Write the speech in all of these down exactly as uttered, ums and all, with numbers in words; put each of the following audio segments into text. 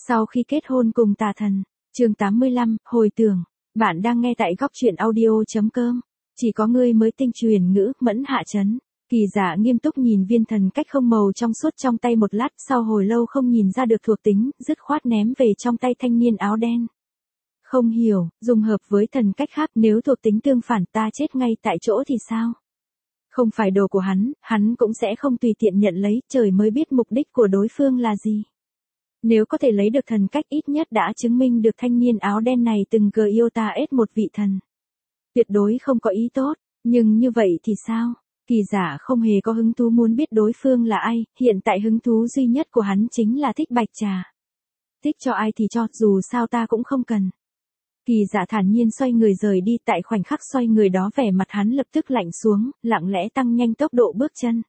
Sau khi kết hôn cùng tà thần, chương tám mươi lăm, hồi tưởng, bạn đang nghe tại góc truyện audio.com. Chỉ có ngươi mới tinh truyền ngữ, Mẫn Hạ Chấn. Kỳ Dạ nghiêm túc nhìn viên thần cách không màu trong suốt trong tay một lát, sau hồi lâu không nhìn ra được thuộc tính, dứt khoát ném về trong tay thanh niên áo đen. Không hiểu, dùng hợp với thần cách khác, nếu thuộc tính tương phản ta chết ngay tại chỗ thì sao? Không phải đồ của hắn, hắn cũng sẽ không tùy tiện nhận lấy, trời mới biết mục đích của đối phương là gì. Nếu có thể lấy được thần cách, ít nhất đã chứng minh được thanh niên áo đen này từng cờ yêu ta ết một vị thần. Tuyệt đối không có ý tốt, nhưng như vậy thì sao? Kỳ Giả không hề có hứng thú muốn biết đối phương là ai, hiện tại hứng thú duy nhất của hắn chính là thích bạch trà. Thích cho ai thì cho, dù sao ta cũng không cần. Kỳ Dạ thản nhiên xoay người rời đi, tại khoảnh khắc xoay người đó vẻ mặt hắn lập tức lạnh xuống, lặng lẽ tăng nhanh tốc độ bước chân.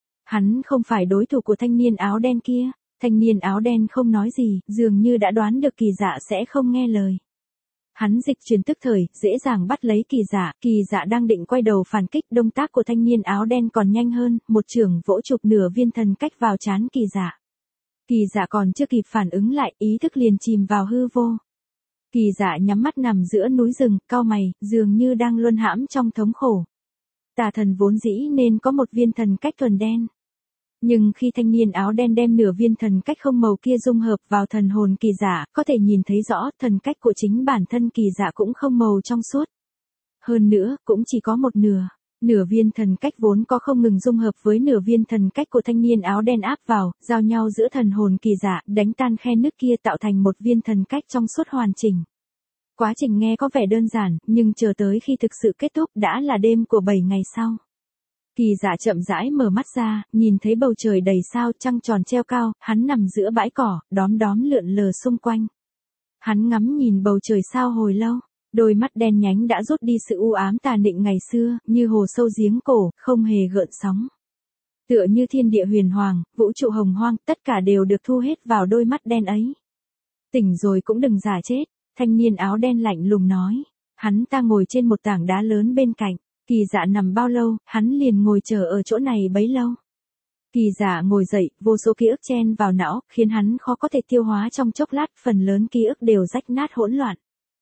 Hắn không phải đối thủ của thanh niên áo đen kia. Thanh niên áo đen không nói gì, dường như đã đoán được Kỳ Dạ sẽ không nghe lời. Hắn dịch chuyển tức thời, dễ dàng bắt lấy Kỳ Dạ, Kỳ Dạ đang định quay đầu phản kích, động tác của thanh niên áo đen còn nhanh hơn, một chưởng vỗ chụp nửa viên thần cách vào trán Kỳ Dạ. Kỳ Dạ còn chưa kịp phản ứng lại, ý thức liền chìm vào hư vô. Kỳ Dạ nhắm mắt nằm giữa núi rừng, cau mày, dường như đang luân hãm trong thống khổ. Tà thần vốn dĩ nên có một viên thần cách thuần đen. Nhưng khi thanh niên áo đen đem nửa viên thần cách không màu kia dung hợp vào thần hồn Kỳ Dạ, có thể nhìn thấy rõ thần cách của chính bản thân Kỳ Dạ cũng không màu trong suốt. Hơn nữa, cũng chỉ có một nửa. Nửa viên thần cách vốn có không ngừng dung hợp với nửa viên thần cách của thanh niên áo đen áp vào, giao nhau giữa thần hồn Kỳ Dạ, đánh tan khe nứt kia tạo thành một viên thần cách trong suốt hoàn chỉnh. Quá trình nghe có vẻ đơn giản, nhưng chờ tới khi thực sự kết thúc đã là đêm của bảy ngày sau. Kỳ Dạ chậm rãi mở mắt ra, nhìn thấy bầu trời đầy sao, trăng tròn treo cao, hắn nằm giữa bãi cỏ, đóm đóm lượn lờ xung quanh. Hắn ngắm nhìn bầu trời sao hồi lâu, đôi mắt đen nhánh đã rút đi sự u ám tà nịnh ngày xưa, như hồ sâu giếng cổ, không hề gợn sóng. Tựa như thiên địa huyền hoàng, vũ trụ hồng hoang, tất cả đều được thu hết vào đôi mắt đen ấy. Tỉnh rồi cũng đừng giả chết, thanh niên áo đen lạnh lùng nói. Hắn ta ngồi trên một tảng đá lớn bên cạnh. Kỳ Dạ nằm bao lâu, hắn liền ngồi chờ ở chỗ này bấy lâu. Kỳ Dạ ngồi dậy, vô số ký ức chen vào não, khiến hắn khó có thể tiêu hóa trong chốc lát, phần lớn ký ức đều rách nát hỗn loạn.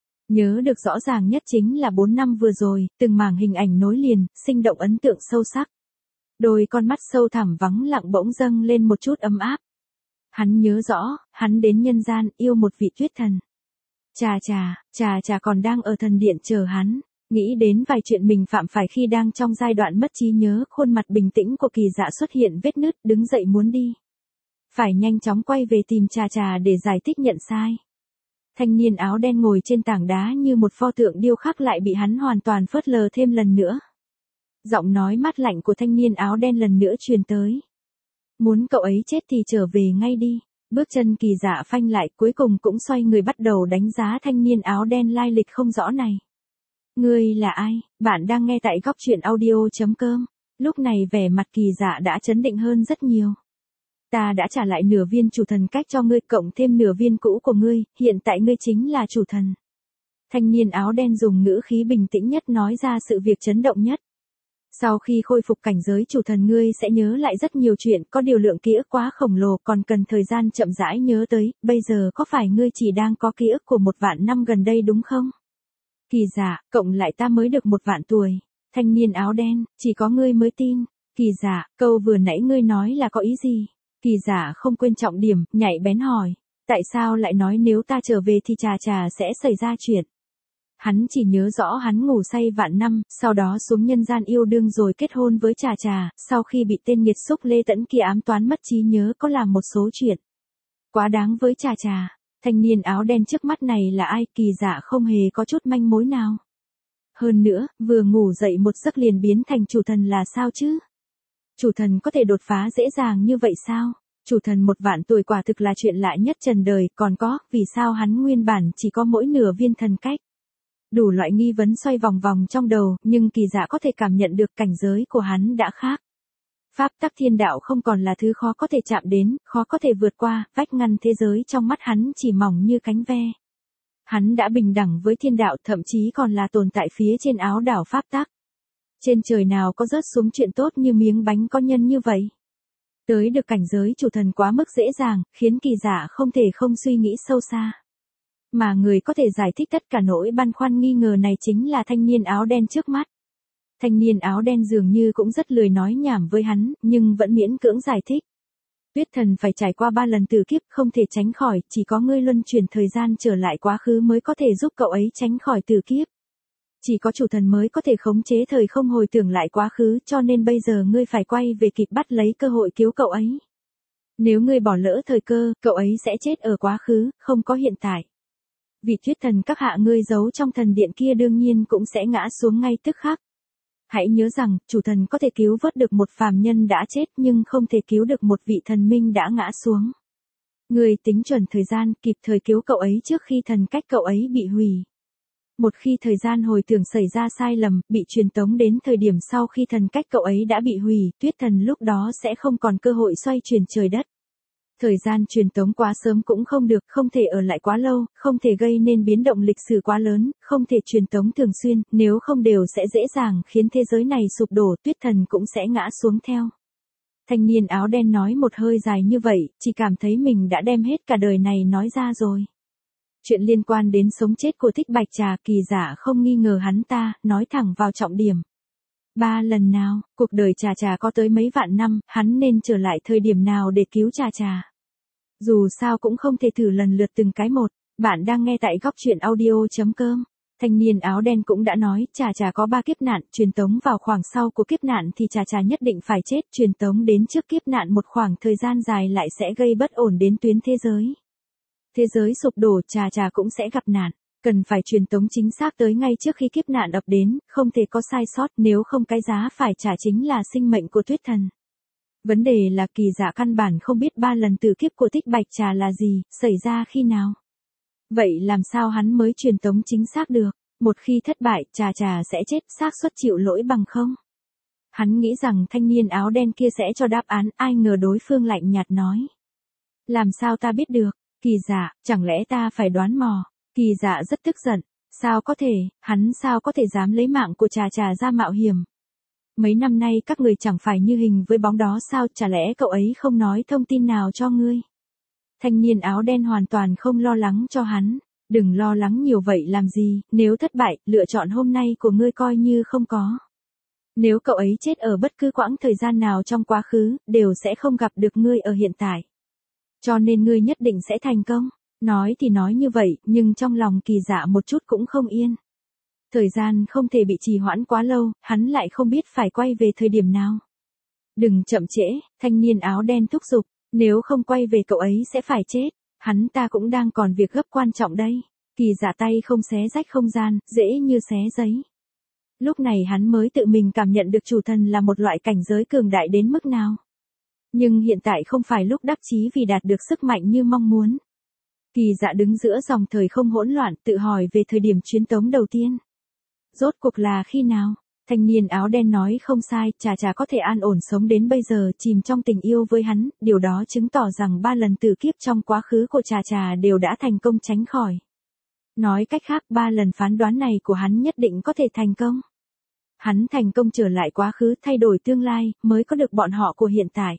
Nhớ được rõ ràng nhất chính là bốn năm vừa rồi, từng mảng hình ảnh nối liền, sinh động ấn tượng sâu sắc. Đôi con mắt sâu thẳm vắng lặng bỗng dâng lên một chút ấm áp. Hắn nhớ rõ, hắn đến nhân gian, yêu một vị tuyết thần. Chà chà, chà chà còn đang ở thần điện chờ hắn. Nghĩ đến vài chuyện mình phạm phải khi đang trong giai đoạn mất trí nhớ, khuôn mặt bình tĩnh của Kỳ Dạ xuất hiện vết nứt, đứng dậy muốn đi. Phải nhanh chóng quay về tìm Trà Trà để giải thích nhận sai. Thanh niên áo đen ngồi trên tảng đá như một pho tượng điêu khắc lại bị hắn hoàn toàn phớt lờ thêm lần nữa. Giọng nói mát lạnh của thanh niên áo đen lần nữa truyền tới. Muốn cậu ấy chết thì trở về ngay đi. Bước chân Kỳ Dạ phanh lại, cuối cùng cũng xoay người bắt đầu đánh giá thanh niên áo đen lai lịch không rõ này. Ngươi là ai? Bạn đang nghe tại góc truyện audio.com. Lúc này vẻ mặt Kỳ Dạ đã chấn định hơn rất nhiều. Ta đã trả lại nửa viên chủ thần cách cho ngươi, cộng thêm nửa viên cũ của ngươi, hiện tại ngươi chính là chủ thần. Thanh niên áo đen dùng ngữ khí bình tĩnh nhất nói ra sự việc chấn động nhất. Sau khi khôi phục cảnh giới chủ thần, ngươi sẽ nhớ lại rất nhiều chuyện, có điều lượng ký ức quá khổng lồ, còn cần thời gian chậm rãi nhớ tới. Bây giờ có phải ngươi chỉ đang có ký ức của một vạn năm gần đây đúng không? Kỳ Dạ, cộng lại ta mới được một vạn tuổi. Thanh niên áo đen, chỉ có ngươi mới tin. Kỳ Dạ, câu vừa nãy ngươi nói là có ý gì? Kỳ Dạ không quên trọng điểm, nhạy bén hỏi. Tại sao lại nói nếu ta trở về thì Trà Trà sẽ xảy ra chuyện? Hắn chỉ nhớ rõ hắn ngủ say vạn năm, sau đó xuống nhân gian yêu đương rồi kết hôn với Trà Trà, sau khi bị tên nghiệt xúc Lê Tẫn kia ám toán mất trí nhớ có làm một số chuyện. Quá đáng với Trà Trà. Thanh niên áo đen trước mắt này là ai? Kỳ Dạ không hề có chút manh mối nào. Hơn nữa, vừa ngủ dậy một giấc liền biến thành chủ thần là sao chứ? Chủ thần có thể đột phá dễ dàng như vậy sao? Chủ thần một vạn tuổi quả thực là chuyện lạ nhất trần đời, còn có, vì sao hắn nguyên bản chỉ có mỗi nửa viên thần cách? Đủ loại nghi vấn xoay vòng vòng trong đầu, nhưng Kỳ Dạ có thể cảm nhận được cảnh giới của hắn đã khác. Pháp tắc thiên đạo không còn là thứ khó có thể chạm đến, khó có thể vượt qua, vách ngăn thế giới trong mắt hắn chỉ mỏng như cánh ve. Hắn đã bình đẳng với thiên đạo, thậm chí còn là tồn tại phía trên áo đảo pháp tắc. Trên trời nào có rớt xuống chuyện tốt như miếng bánh có nhân như vậy. Tới được cảnh giới chủ thần quá mức dễ dàng, khiến kỳ giả không thể không suy nghĩ sâu xa. Mà người có thể giải thích tất cả nỗi băn khoăn nghi ngờ này chính là thanh niên áo đen trước mắt. Thanh niên áo đen dường như cũng rất lười nói nhảm với hắn, nhưng vẫn miễn cưỡng giải thích. Tuyết thần phải trải qua ba lần tử kiếp không thể tránh khỏi, chỉ có ngươi luân chuyển thời gian trở lại quá khứ mới có thể giúp cậu ấy tránh khỏi tử kiếp. Chỉ có chủ thần mới có thể khống chế thời không hồi tưởng lại quá khứ, cho nên bây giờ ngươi phải quay về kịp bắt lấy cơ hội cứu cậu ấy. Nếu ngươi bỏ lỡ thời cơ, cậu ấy sẽ chết ở quá khứ, không có hiện tại. Vị tuyết thần các hạ ngươi giấu trong thần điện kia đương nhiên cũng sẽ ngã xuống ngay tức khắc. Hãy nhớ rằng, chủ thần có thể cứu vớt được một phàm nhân đã chết nhưng không thể cứu được một vị thần minh đã ngã xuống. Ngươi tính chuẩn thời gian, kịp thời cứu cậu ấy trước khi thần cách cậu ấy bị hủy. Một khi thời gian hồi tưởng xảy ra sai lầm, bị truyền tống đến thời điểm sau khi thần cách cậu ấy đã bị hủy, tuyết thần lúc đó sẽ không còn cơ hội xoay chuyển trời đất. Thời gian truyền tống quá sớm cũng không được, không thể ở lại quá lâu, không thể gây nên biến động lịch sử quá lớn, không thể truyền tống thường xuyên, nếu không đều sẽ dễ dàng khiến thế giới này sụp đổ, tuyết thần cũng sẽ ngã xuống theo. Thanh niên áo đen nói một hơi dài như vậy, chỉ cảm thấy mình đã đem hết cả đời này nói ra rồi. Chuyện liên quan đến sống chết của Thích Bạch Trà, kỳ giả không nghi ngờ hắn ta, nói thẳng vào trọng điểm. Ba lần nào, cuộc đời Trà Trà có tới mấy vạn năm, hắn nên trở lại thời điểm nào để cứu Trà Trà. Dù sao cũng không thể thử lần lượt từng cái một, bạn đang nghe tại góc chuyện audio chấm com. Thanh niên áo đen cũng đã nói, Trà Trà có ba kiếp nạn, truyền tống vào khoảng sau của kiếp nạn thì Trà Trà nhất định phải chết, truyền tống đến trước kiếp nạn một khoảng thời gian dài lại sẽ gây bất ổn đến tuyến thế giới. Thế giới sụp đổ, Trà Trà cũng sẽ gặp nạn, cần phải truyền tống chính xác tới ngay trước khi kiếp nạn ập đến, không thể có sai sót, nếu không cái giá phải trả chính là sinh mệnh của tuyết thần. Vấn đề là kỳ giả căn bản không biết ba lần tử kiếp của Thích Bạch Trà là gì, xảy ra khi nào. Vậy làm sao hắn mới truyền tống chính xác được, một khi thất bại, Trà Trà sẽ chết, xác suất chịu lỗi bằng không? Hắn nghĩ rằng thanh niên áo đen kia sẽ cho đáp án, ai ngờ đối phương lạnh nhạt nói. Làm sao ta biết được? Kỳ giả, chẳng lẽ ta phải đoán mò? Kỳ giả rất tức giận, sao có thể, hắn sao có thể dám lấy mạng của Trà Trà ra mạo hiểm? Mấy năm nay các người chẳng phải như hình với bóng đó sao, chả lẽ cậu ấy không nói thông tin nào cho ngươi? Thanh niên áo đen hoàn toàn không lo lắng cho hắn, đừng lo lắng nhiều vậy làm gì, nếu thất bại, lựa chọn hôm nay của ngươi coi như không có. Nếu cậu ấy chết ở bất cứ quãng thời gian nào trong quá khứ, đều sẽ không gặp được ngươi ở hiện tại. Cho nên ngươi nhất định sẽ thành công. Nói thì nói như vậy, nhưng trong lòng kỳ dạ một chút cũng không yên. Thời gian không thể bị trì hoãn quá lâu, hắn lại không biết phải quay về thời điểm nào. Đừng chậm trễ, thanh niên áo đen thúc giục, nếu không quay về cậu ấy sẽ phải chết, hắn ta cũng đang còn việc gấp quan trọng đây. Kỳ dạ tay không xé rách không gian, dễ như xé giấy. Lúc này hắn mới tự mình cảm nhận được chủ thần là một loại cảnh giới cường đại đến mức nào. Nhưng hiện tại không phải lúc đắc chí vì đạt được sức mạnh như mong muốn. Kỳ dạ đứng giữa dòng thời không hỗn loạn, tự hỏi về thời điểm chuyến tống đầu tiên. Rốt cuộc là khi nào? Thanh niên áo đen nói không sai, Trà Trà có thể an ổn sống đến bây giờ, chìm trong tình yêu với hắn, điều đó chứng tỏ rằng ba lần tử kiếp trong quá khứ của Trà Trà đều đã thành công tránh khỏi. Nói cách khác, ba lần phán đoán này của hắn nhất định có thể thành công. Hắn thành công trở lại quá khứ, thay đổi tương lai, mới có được bọn họ của hiện tại.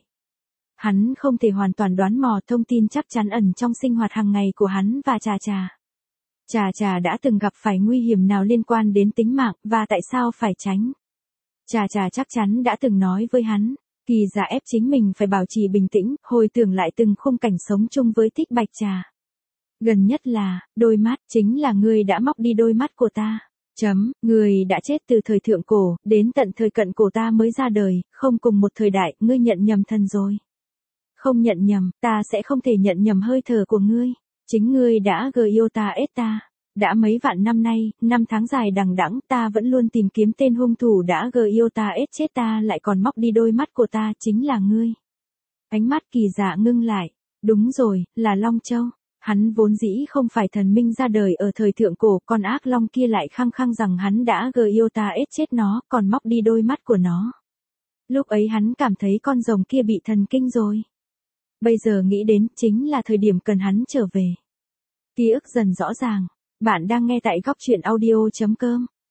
Hắn không thể hoàn toàn đoán mò thông tin chắc chắn ẩn trong sinh hoạt hàng ngày của hắn và Trà Trà. Trà Trà đã từng gặp phải nguy hiểm nào liên quan đến tính mạng, và tại sao phải tránh. Trà Trà chắc chắn đã từng nói với hắn, kỳ giả ép chính mình phải bảo trì bình tĩnh, hồi tưởng lại từng khung cảnh sống chung với Thích Bạch Trà. Gần nhất là, đôi mắt, chính là ngươi đã móc đi đôi mắt của ta. Chấm, người đã chết từ thời thượng cổ, đến tận thời cận cổ ta mới ra đời, không cùng một thời đại, ngươi nhận nhầm thần rồi. Không nhận nhầm, ta sẽ không thể nhận nhầm hơi thở của ngươi. Chính ngươi đã gờ yêu ta ết ta. Đã mấy vạn năm nay, năm tháng dài đằng đẵng, ta vẫn luôn tìm kiếm tên hung thủ đã gờ yêu ta ết chết ta lại còn móc đi đôi mắt của ta, chính là ngươi. Ánh mắt kỳ dạ ngưng lại. Đúng rồi, là Long Châu. Hắn vốn dĩ không phải thần minh ra đời ở thời thượng cổ, con ác long kia lại khăng khăng rằng hắn đã gờ yêu ta ết chết nó, còn móc đi đôi mắt của nó. Lúc ấy hắn cảm thấy con rồng kia bị thần kinh rồi. Bây giờ nghĩ đến, chính là thời điểm cần hắn trở về. Ký ức dần rõ ràng. Bạn đang nghe tại góc chuyện audio chấm com.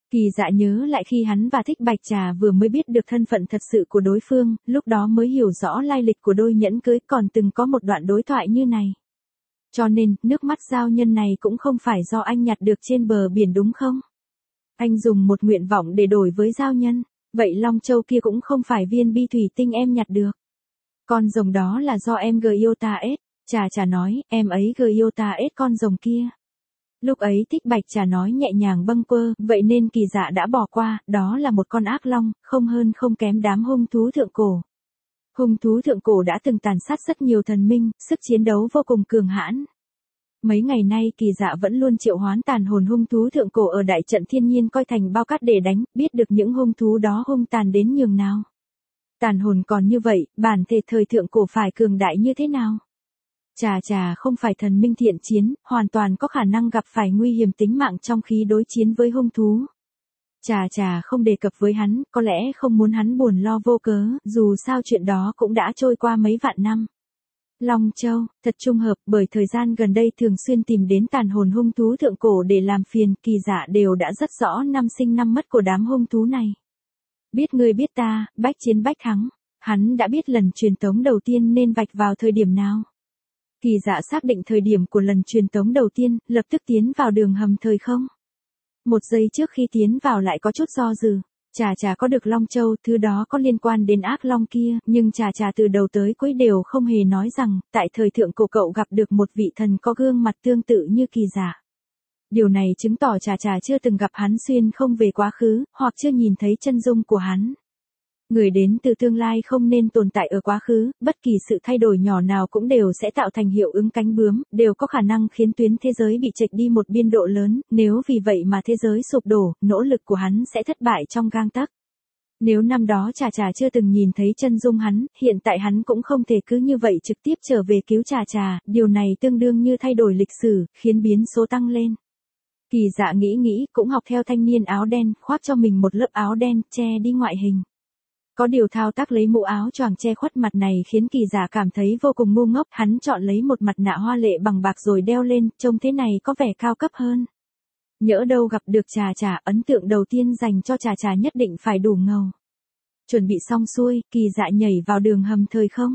Kỳ Dạ nhớ lại khi hắn và Thích Bạch Trà vừa mới biết được thân phận thật sự của đối phương, lúc đó mới hiểu rõ lai lịch của đôi nhẫn cưới, còn từng có một đoạn đối thoại như này. Cho nên, nước mắt giao nhân này cũng không phải do anh nhặt được trên bờ biển đúng không? Anh dùng một nguyện vọng để đổi với giao nhân, vậy Long Châu kia cũng không phải viên bi thủy tinh em nhặt được. Con rồng đó là do em gờ yêu ta ết, Trà Trà nói, em ấy gờ yêu ta ết con rồng kia. Lúc ấy Thích Bạch Trà nói nhẹ nhàng bâng quơ, vậy nên Kỳ Dạ đã bỏ qua, đó là một con ác long, không hơn không kém đám hung thú thượng cổ. Hung thú thượng cổ đã từng tàn sát rất nhiều thần minh, sức chiến đấu vô cùng cường hãn. Mấy ngày nay Kỳ Dạ vẫn luôn triệu hoán tàn hồn hung thú thượng cổ ở đại trận thiên nhiên coi thành bao cát để đánh, biết được những hung thú đó hung tàn đến nhường nào. Tàn hồn còn như vậy, bản thể thời thượng cổ phải cường đại như thế nào? Trà Trà không phải thần minh thiện chiến, hoàn toàn có khả năng gặp phải nguy hiểm tính mạng trong khi đối chiến với hung thú. Trà Trà không đề cập với hắn, có lẽ không muốn hắn buồn lo vô cớ, dù sao chuyện đó cũng đã trôi qua mấy vạn năm. Long Châu, thật trùng hợp, bởi thời gian gần đây thường xuyên tìm đến tàn hồn hung thú thượng cổ để làm phiền, Kỳ Dạ đều đã rất rõ năm sinh năm mất của đám hung thú này. Biết ngươi biết ta, bách chiến bách thắng, hắn đã biết lần truyền tống đầu tiên nên vạch vào thời điểm nào. Kỳ Dạ xác định thời điểm của lần truyền tống đầu tiên, lập tức tiến vào đường hầm thời không. Một giây trước khi tiến vào lại có chút do dự. Trà Trà có được Long Châu, thứ đó có liên quan đến ác long kia, nhưng Trà Trà từ đầu tới cuối đều không hề nói rằng, tại thời thượng cổ cậu gặp được một vị thần có gương mặt tương tự như Kỳ Dạ. Điều này chứng tỏ Trà Trà chưa từng gặp hắn xuyên không về quá khứ, hoặc chưa nhìn thấy chân dung của hắn. Người đến từ tương lai không nên tồn tại ở quá khứ, bất kỳ sự thay đổi nhỏ nào cũng đều sẽ tạo thành hiệu ứng cánh bướm, đều có khả năng khiến tuyến thế giới bị chệch đi một biên độ lớn, nếu vì vậy mà thế giới sụp đổ, nỗ lực của hắn sẽ thất bại trong gang tấc. Nếu năm đó Trà Trà chưa từng nhìn thấy chân dung hắn, hiện tại hắn cũng không thể cứ như vậy trực tiếp trở về cứu Trà Trà, điều này tương đương như thay đổi lịch sử, khiến biến số tăng lên. Kỳ Dạ nghĩ nghĩ, cũng học theo thanh niên áo đen, khoác cho mình một lớp áo đen, che đi ngoại hình. Có điều thao tác lấy mũ áo choàng che khuất mặt này khiến Kỳ Dạ cảm thấy vô cùng ngu ngốc, hắn chọn lấy một mặt nạ hoa lệ bằng bạc rồi đeo lên, trông thế này có vẻ cao cấp hơn. Nhỡ đâu gặp được Trà Trà, ấn tượng đầu tiên dành cho Trà Trà nhất định phải đủ ngầu. Chuẩn bị xong xuôi, Kỳ Dạ nhảy vào đường hầm thời không.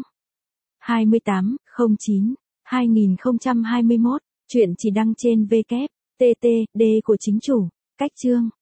hai tám không chín hai không hai mốt, chuyện chỉ đăng trên W, T T, D của chính chủ, cách chương.